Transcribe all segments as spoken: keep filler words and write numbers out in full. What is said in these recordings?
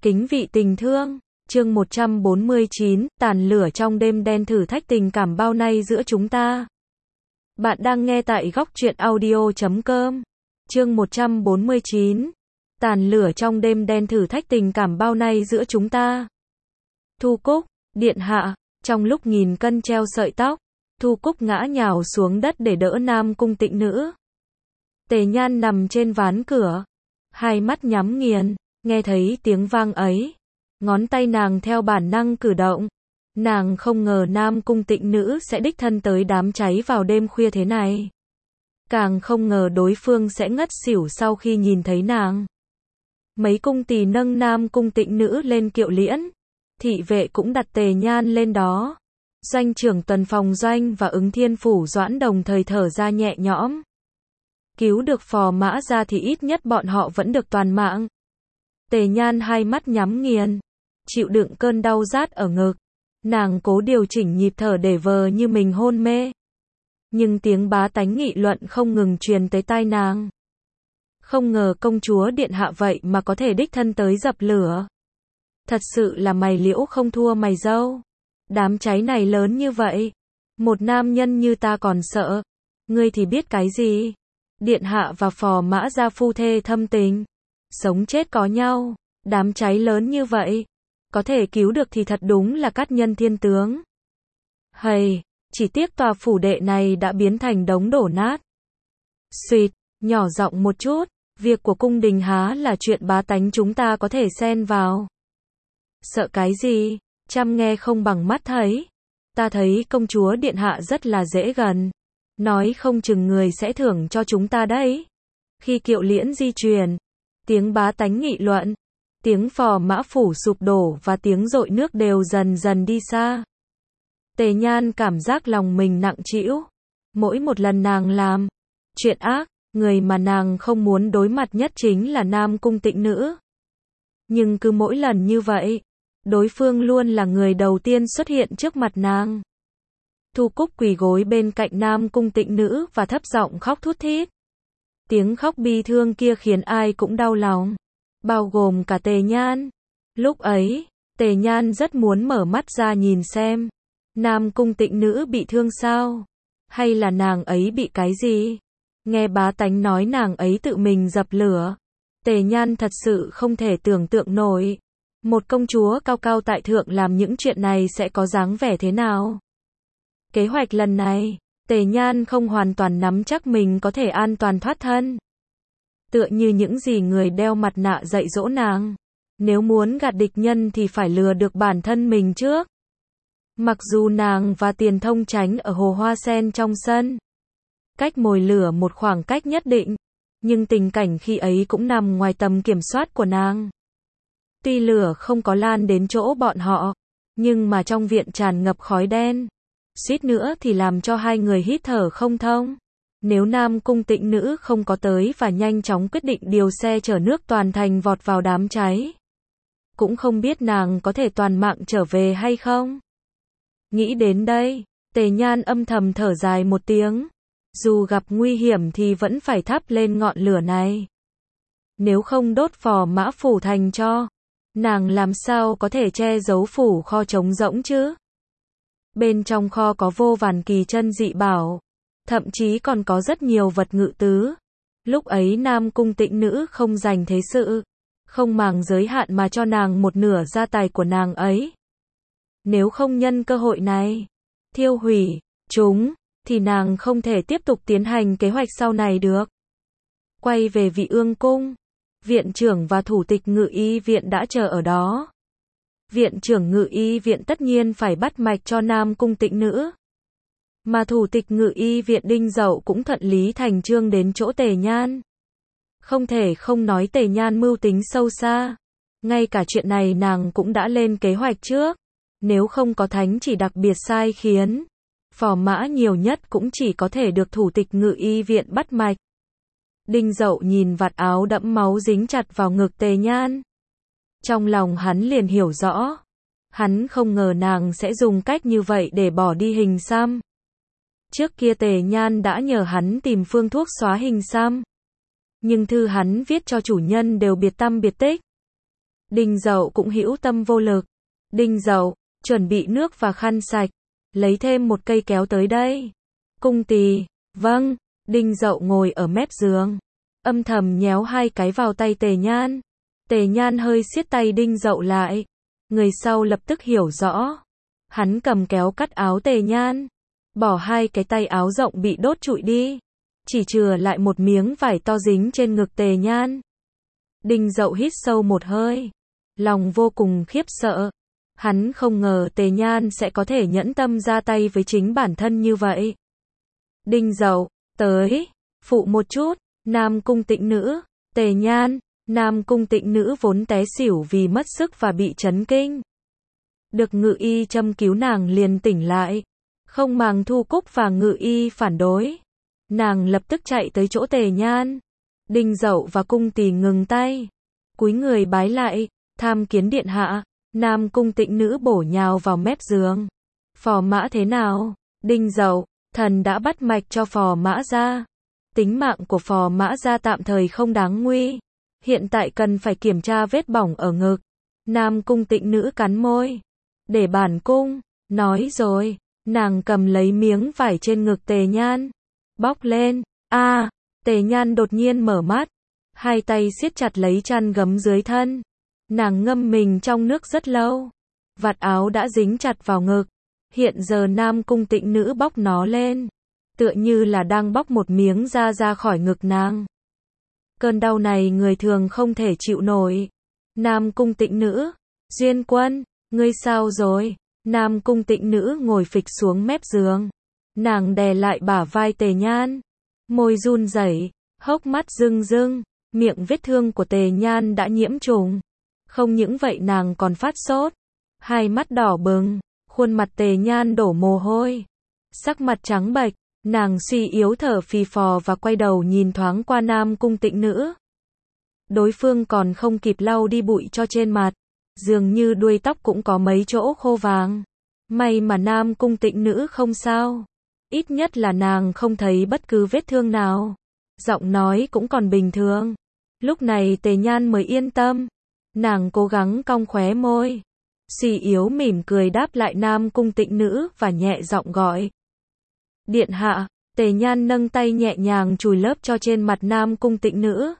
Kính vị tình thương, chương một trăm bốn mươi chín, tàn lửa trong đêm đen thử thách tình cảm bao nay giữa chúng ta. Bạn đang nghe tại góc truyện audio chấm com. Chương một trăm bốn mươi chín, tàn lửa trong đêm đen thử thách tình cảm bao nay giữa chúng ta. Thu Cúc, điện hạ, trong lúc nghìn cân treo sợi tóc, Thu Cúc ngã nhào xuống đất để đỡ Nam Cung Tịnh Nữ. Tề Nhan nằm trên ván cửa, hai mắt nhắm nghiền, nghe thấy tiếng vang ấy, ngón tay nàng theo bản năng cử động. Nàng không ngờ Nam Cung Tịnh Nữ sẽ đích thân tới đám cháy vào đêm khuya thế này. Càng không ngờ đối phương sẽ ngất xỉu sau khi nhìn thấy nàng. Mấy cung tỳ nâng Nam Cung Tịnh Nữ lên kiệu liễn, thị vệ cũng đặt Tề Nhan lên đó. Doanh trưởng tuần phòng doanh và ứng thiên phủ Doãn đồng thời thở ra nhẹ nhõm. Cứu được Phò Mã ra thì ít nhất bọn họ vẫn được toàn mạng. Tề Nhan hai mắt nhắm nghiền, chịu đựng cơn đau rát ở ngực. Nàng cố điều chỉnh nhịp thở để vờ như mình hôn mê. Nhưng tiếng bá tánh nghị luận không ngừng truyền tới tai nàng. Không ngờ công chúa điện hạ vậy mà có thể đích thân tới dập lửa. Thật sự là mày liễu không thua mày dâu. Đám cháy này lớn như vậy, một nam nhân như ta còn sợ, ngươi thì biết cái gì. Điện hạ và Phò Mã gia phu thê thâm tình, sống chết có nhau, đám cháy lớn như vậy, có thể cứu được thì thật đúng là cát nhân thiên tướng. Hầy, chỉ tiếc tòa phủ đệ này đã biến thành đống đổ nát. Xuyệt, nhỏ giọng một chút, việc của cung đình há là chuyện bá tánh chúng ta có thể xen vào. Sợ cái gì, chăm nghe không bằng mắt thấy. Ta thấy công chúa điện hạ rất là dễ gần. Nói không chừng người sẽ thưởng cho chúng ta đấy. Khi kiệu liễn di chuyển, tiếng bá tánh nghị luận, tiếng Phò Mã phủ sụp đổ và tiếng dội nước đều dần dần đi xa. Tề Nhan cảm giác lòng mình nặng trĩu. Mỗi một lần nàng làm chuyện ác, người mà nàng không muốn đối mặt nhất chính là Nam Cung Tịnh Nữ. Nhưng cứ mỗi lần như vậy, đối phương luôn là người đầu tiên xuất hiện trước mặt nàng. Thu Cúc quỳ gối bên cạnh Nam Cung Tịnh Nữ và thấp giọng khóc thút thít. Tiếng khóc bi thương kia khiến ai cũng đau lòng, bao gồm cả Tề Nhan. Lúc ấy, Tề Nhan rất muốn mở mắt ra nhìn xem, Nam Cung Tịnh Nữ bị thương sao? Hay là nàng ấy bị cái gì? Nghe bá tánh nói nàng ấy tự mình dập lửa, Tề Nhan thật sự không thể tưởng tượng nổi. Một công chúa cao cao tại thượng làm những chuyện này sẽ có dáng vẻ thế nào? Kế hoạch lần này, Tề Nhan không hoàn toàn nắm chắc mình có thể an toàn thoát thân. Tựa như những gì người đeo mặt nạ dạy dỗ nàng. Nếu muốn gạt địch nhân thì phải lừa được bản thân mình trước. Mặc dù nàng và Tiền Thông tránh ở hồ hoa sen trong sân, cách mồi lửa một khoảng cách nhất định, nhưng tình cảnh khi ấy cũng nằm ngoài tầm kiểm soát của nàng. Tuy lửa không có lan đến chỗ bọn họ, nhưng mà trong viện tràn ngập khói đen. Suýt nữa thì làm cho hai người hít thở không thông. Nếu Nam Cung Tịnh Nữ không có tới và nhanh chóng quyết định điều xe chở nước toàn thành vọt vào đám cháy, cũng không biết nàng có thể toàn mạng trở về hay không. Nghĩ đến đây, Tề Nhan âm thầm thở dài một tiếng. Dù gặp nguy hiểm thì vẫn phải thắp lên ngọn lửa này. Nếu không đốt Phò Mã phủ thành cho, nàng làm sao có thể che giấu phủ kho trống rỗng chứ? Bên trong kho có vô vàn kỳ chân dị bảo, thậm chí còn có rất nhiều vật ngự tứ. Lúc ấy Nam Cung Tịnh Nữ không dành thế sự, không màng giới hạn mà cho nàng một nửa gia tài của nàng ấy. Nếu không nhân cơ hội này, thiêu hủy chúng, thì nàng không thể tiếp tục tiến hành kế hoạch sau này được. Quay về Vị Ương Cung, viện trưởng và thủ tịch ngự y viện đã chờ ở đó. Viện trưởng ngự y viện tất nhiên phải bắt mạch cho Nam Cung Tịnh Nữ. Mà thủ tịch ngự y viện Đinh Dậu cũng thuận lý thành chương đến chỗ Tề Nhan. Không thể không nói Tề Nhan mưu tính sâu xa. Ngay cả chuyện này nàng cũng đã lên kế hoạch trước. Nếu không có thánh chỉ đặc biệt sai khiến, Phò Mã nhiều nhất cũng chỉ có thể được thủ tịch ngự y viện bắt mạch. Đinh Dậu nhìn vạt áo đẫm máu dính chặt vào ngực Tề Nhan. Trong lòng hắn liền hiểu rõ. Hắn không ngờ nàng sẽ dùng cách như vậy để bỏ đi hình xăm. Trước kia Tề Nhan đã nhờ hắn tìm phương thuốc xóa hình xăm. Nhưng thư hắn viết cho chủ nhân đều biệt tăm biệt tích. Đinh Dậu cũng hữu tâm vô lực. Đinh Dậu, chuẩn bị nước và khăn sạch. Lấy thêm một cây kéo tới đây. Cung Tỳ, vâng. Đinh Dậu ngồi ở mép giường. Âm thầm nhéo hai cái vào tay Tề Nhan. Tề Nhan hơi siết tay Đinh Dậu lại. Người sau lập tức hiểu rõ. Hắn cầm kéo cắt áo Tề Nhan. Bỏ hai cái tay áo rộng bị đốt trụi đi. Chỉ chừa lại một miếng vải to dính trên ngực Tề Nhan. Đinh Dậu hít sâu một hơi. Lòng vô cùng khiếp sợ. Hắn không ngờ Tề Nhan sẽ có thể nhẫn tâm ra tay với chính bản thân như vậy. Đinh Dậu, tới, phụ một chút. Nam cung tịnh nữ, Tề Nhan. Nam cung tịnh nữ vốn té xỉu vì mất sức và bị chấn kinh. Được ngự y châm cứu nàng liền tỉnh lại. Không màng Thu Cúc và ngự y phản đối. Nàng lập tức chạy tới chỗ Tề Nhan. Đinh Dậu và Cung Tỳ ngừng tay. Cúi người bái lại, tham kiến điện hạ. Nam cung tịnh nữ bổ nhào vào mép giường. Phò mã thế nào? Đinh Dậu, thần đã bắt mạch cho phò mã ra. Tính mạng của phò mã ra tạm thời không đáng nguy. Hiện tại cần phải kiểm tra vết bỏng ở ngực. Nam cung tịnh nữ cắn môi. Để bản cung, nói rồi. Nàng cầm lấy miếng vải trên ngực Tề Nhan. Bóc lên, a à, Tề Nhan đột nhiên mở mắt. Hai tay siết chặt lấy chăn gấm dưới thân. Nàng ngâm mình trong nước rất lâu. Vạt áo đã dính chặt vào ngực. Hiện giờ Nam cung tịnh nữ bóc nó lên. Tựa như là đang bóc một miếng da ra khỏi ngực nàng. Cơn đau này người thường không thể chịu nổi. Nam cung tịnh nữ, Duyên Quân, ngươi sao rồi? Nam cung tịnh nữ ngồi phịch xuống mép giường. Nàng đè lại bả vai Tề Nhan. Môi run rẩy, hốc mắt rưng rưng. Miệng vết thương của Tề Nhan đã nhiễm trùng. Không những vậy nàng còn phát sốt. Hai mắt đỏ bừng. Khuôn mặt Tề Nhan đổ mồ hôi. Sắc mặt trắng bệch. Nàng suy yếu thở phì phò và quay đầu nhìn thoáng qua Nam cung tịnh nữ. Đối phương còn không kịp lau đi bụi cho trên mặt. Dường như đuôi tóc cũng có mấy chỗ khô vàng. May mà Nam cung tịnh nữ không sao. Ít nhất là nàng không thấy bất cứ vết thương nào. Giọng nói cũng còn bình thường. Lúc này Tề Nhan mới yên tâm. Nàng cố gắng cong khóe môi. Suy yếu mỉm cười đáp lại Nam cung tịnh nữ và nhẹ giọng gọi. Điện hạ. Tề Nhan nâng tay nhẹ nhàng chùi lớp cho trên mặt Nam cung tịnh nữ.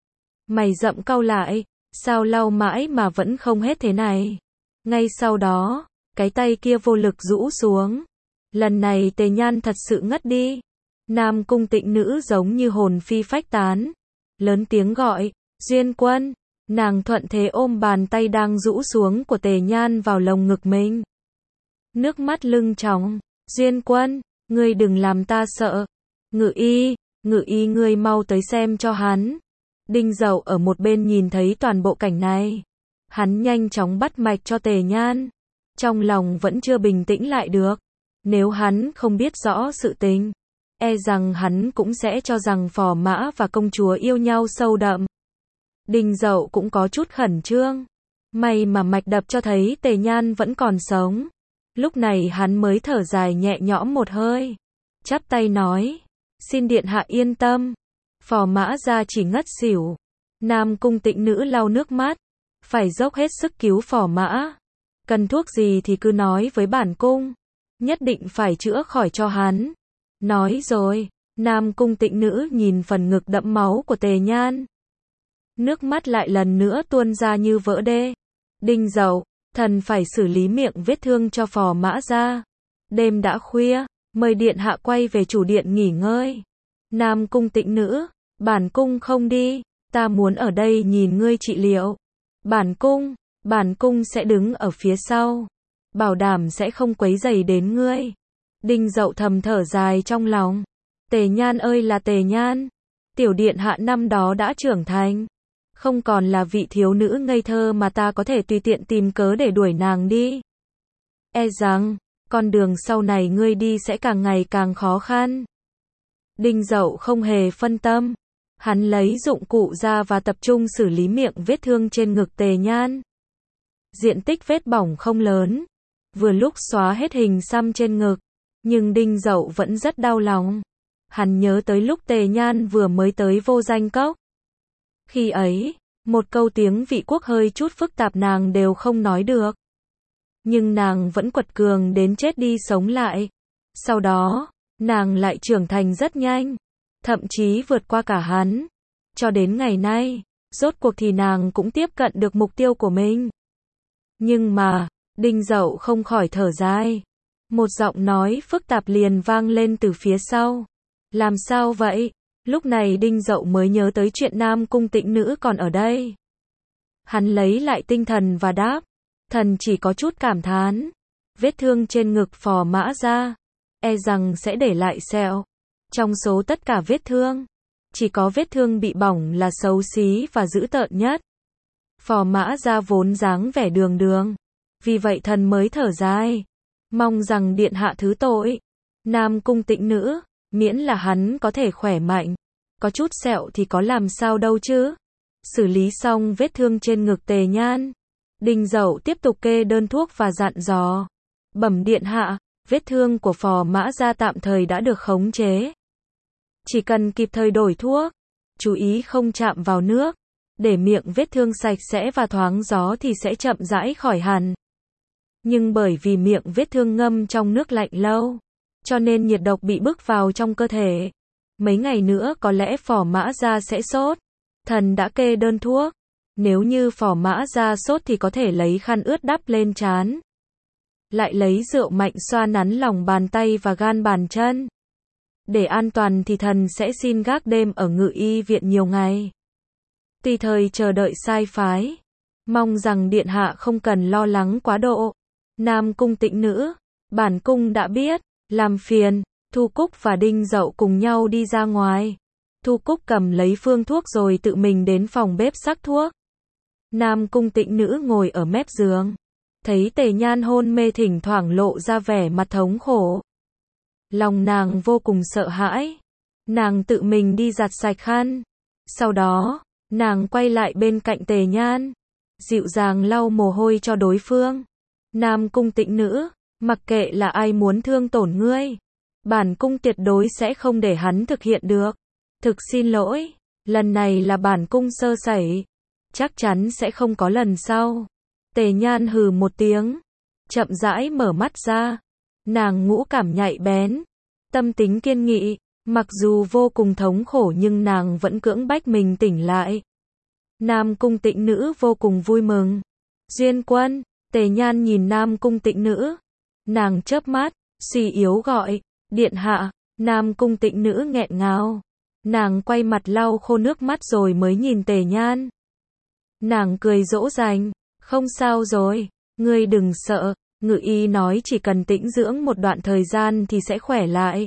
Mày rậm cau lại. Sao lau mãi mà vẫn không hết thế này? Ngay sau đó, cái tay kia vô lực rũ xuống. Lần này Tề Nhan thật sự ngất đi. Nam cung tịnh nữ giống như hồn phi phách tán. Lớn tiếng gọi, Duyên Quân. Nàng thuận thế ôm bàn tay đang rũ xuống của Tề Nhan vào lồng ngực mình. Nước mắt lưng tròng, Duyên Quân, ngươi đừng làm ta sợ. Ngự y, ngự y ngươi mau tới xem cho hắn. Đinh Dậu ở một bên nhìn thấy toàn bộ cảnh này. Hắn nhanh chóng bắt mạch cho Tề Nhan. Trong lòng vẫn chưa bình tĩnh lại được. Nếu hắn không biết rõ sự tình, e rằng hắn cũng sẽ cho rằng phò mã và công chúa yêu nhau sâu đậm. Đinh Dậu cũng có chút khẩn trương. May mà mạch đập cho thấy Tề Nhan vẫn còn sống. Lúc này hắn mới thở dài nhẹ nhõm một hơi. Chắp tay nói, xin điện hạ yên tâm. Phò mã ra chỉ ngất xỉu. Nam cung tịnh nữ lau nước mắt. Phải dốc hết sức cứu phò mã. Cần thuốc gì thì cứ nói với bản cung. Nhất định phải chữa khỏi cho hắn. Nói rồi, Nam cung tịnh nữ nhìn phần ngực đẫm máu của Tề Nhan. Nước mắt lại lần nữa tuôn ra như vỡ đê. Đinh Dậu, thần phải xử lý miệng vết thương cho phò mã ra. Đêm đã khuya, mời điện hạ quay về chủ điện nghỉ ngơi. Nam cung tịnh nữ, bản cung không đi, ta muốn ở đây nhìn ngươi trị liệu. Bản cung, bản cung sẽ đứng ở phía sau, bảo đảm sẽ không quấy rầy đến ngươi. Đinh Dậu thầm thở dài trong lòng. Tề Nhan ơi là Tề Nhan, tiểu điện hạ năm đó đã trưởng thành, không còn là vị thiếu nữ ngây thơ mà ta có thể tùy tiện tìm cớ để đuổi nàng đi. E rằng, con đường sau này ngươi đi sẽ càng ngày càng khó khăn. Đinh Dậu không hề phân tâm. Hắn lấy dụng cụ ra và tập trung xử lý miệng vết thương trên ngực Tề Nhan. Diện tích vết bỏng không lớn. Vừa lúc xóa hết hình xăm trên ngực. Nhưng Đinh Dậu vẫn rất đau lòng. Hắn nhớ tới lúc Tề Nhan vừa mới tới Vô Danh Cốc. Khi ấy, Một câu tiếng vị quốc hơi chút phức tạp nàng đều không nói được. Nhưng nàng vẫn quật cường đến chết đi sống lại. Sau đó, nàng lại trưởng thành rất nhanh, thậm chí vượt qua cả hắn. Cho đến ngày nay, rốt cuộc thì nàng cũng tiếp cận được mục tiêu của mình. Nhưng mà, Đinh Dậu không khỏi thở dài. Một giọng nói phức tạp liền vang lên từ phía sau. Làm sao vậy? Lúc này Đinh Dậu mới nhớ tới chuyện Nam Cung Tĩnh Nữ còn ở đây. Hắn lấy lại tinh thần và đáp. Thần chỉ có chút cảm thán. Vết thương trên ngực Phò Mã Gia, e rằng sẽ để lại sẹo. Trong số tất cả vết thương, chỉ có vết thương bị bỏng là xấu xí và dữ tợn nhất. Phò Mã Gia vốn dáng vẻ đường đường. Vì vậy thần mới thở dài. Mong rằng điện hạ thứ tội. Nam Cung Tĩnh Nữ, miễn là hắn có thể khỏe mạnh. Có chút sẹo thì có làm sao đâu chứ. Xử lý xong vết thương trên ngực Tề Nhan, Đinh Dậu tiếp tục kê đơn thuốc và dặn dò. Bẩm điện hạ, vết thương của Phò Mã Gia tạm thời đã được khống chế. Chỉ cần kịp thời đổi thuốc, chú ý không chạm vào nước, để miệng vết thương sạch sẽ và thoáng gió thì sẽ chậm rãi khỏi hẳn. Nhưng bởi vì miệng vết thương ngâm trong nước lạnh lâu, cho nên nhiệt độc bị bức vào trong cơ thể. Mấy ngày nữa có lẽ Phò Mã Gia sẽ sốt. Thần đã kê đơn thuốc. Nếu như Phò Mã Gia sốt thì có thể lấy khăn ướt đắp lên trán. Lại lấy rượu mạnh xoa nắn lòng bàn tay và gan bàn chân. Để an toàn thì thần sẽ xin gác đêm ở Ngự Y viện nhiều ngày. Tùy thời chờ đợi sai phái. Mong rằng điện hạ không cần lo lắng quá độ. Nam Cung Tĩnh Nữ, bản cung đã biết, làm phiền. Thu Cúc và Đinh Dậu cùng nhau đi ra ngoài. Thu Cúc cầm lấy phương thuốc rồi tự mình đến phòng bếp sắc thuốc. Nam Cung Tĩnh Nữ ngồi ở mép giường. Thấy Tề Nhan hôn mê thỉnh thoảng lộ ra vẻ mặt thống khổ. Lòng nàng vô cùng sợ hãi. Nàng tự mình đi giặt sạch khăn. Sau đó, nàng quay lại bên cạnh Tề Nhan. Dịu dàng lau mồ hôi cho đối phương. Nam Cung Tĩnh Nữ, mặc kệ là ai muốn thương tổn ngươi, bản cung tuyệt đối sẽ không để hắn thực hiện được. Thực xin lỗi, lần này là bản cung sơ sẩy. Chắc chắn sẽ không có lần sau. Tề Nhan hừ một tiếng, chậm rãi mở mắt ra. Nàng ngũ cảm nhạy bén, tâm tính kiên nghị, mặc dù vô cùng thống khổ nhưng nàng vẫn cưỡng bách mình tỉnh lại. Nam Cung Tĩnh Nữ vô cùng vui mừng. Duyên Quân, Tề Nhan nhìn Nam Cung Tĩnh Nữ. Nàng chớp mắt, suy yếu gọi, điện hạ. Nam Cung Tĩnh Nữ nghẹn ngào. Nàng quay mặt lau khô nước mắt rồi mới nhìn Tề Nhan. Nàng cười dỗ dành, không sao rồi, ngươi đừng sợ, Ngự Y nói chỉ cần tĩnh dưỡng một đoạn thời gian thì sẽ khỏe lại.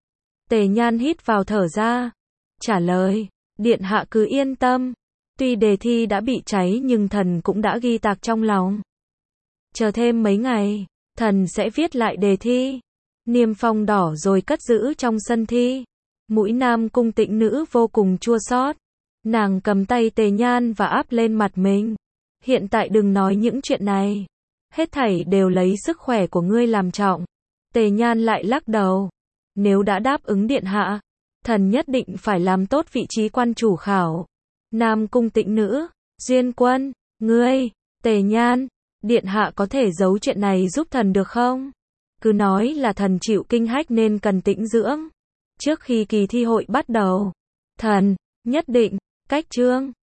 Tề Nhan hít vào thở ra, trả lời, điện hạ cứ yên tâm, tuy đề thi đã bị cháy nhưng thần cũng đã ghi tạc trong lòng. Chờ thêm mấy ngày, thần sẽ viết lại đề thi, niêm phong đỏ rồi cất giữ trong sân thi. Mũi Nam Cung Tĩnh Nữ vô cùng chua xót. Nàng cầm tay Tề Nhan và áp lên mặt mình. Hiện tại đừng nói những chuyện này. Hết thảy đều lấy sức khỏe của ngươi làm trọng. Tề Nhan lại lắc đầu. Nếu đã đáp ứng điện hạ, thần nhất định phải làm tốt vị trí quan chủ khảo. Nam Cung Tĩnh Nữ, Duyên Quân, ngươi, Tề Nhan, điện hạ có thể giấu chuyện này giúp thần được không? Cứ nói là thần chịu kinh hách nên cần tĩnh dưỡng. Trước khi kỳ thi hội bắt đầu, thần nhất định cách chương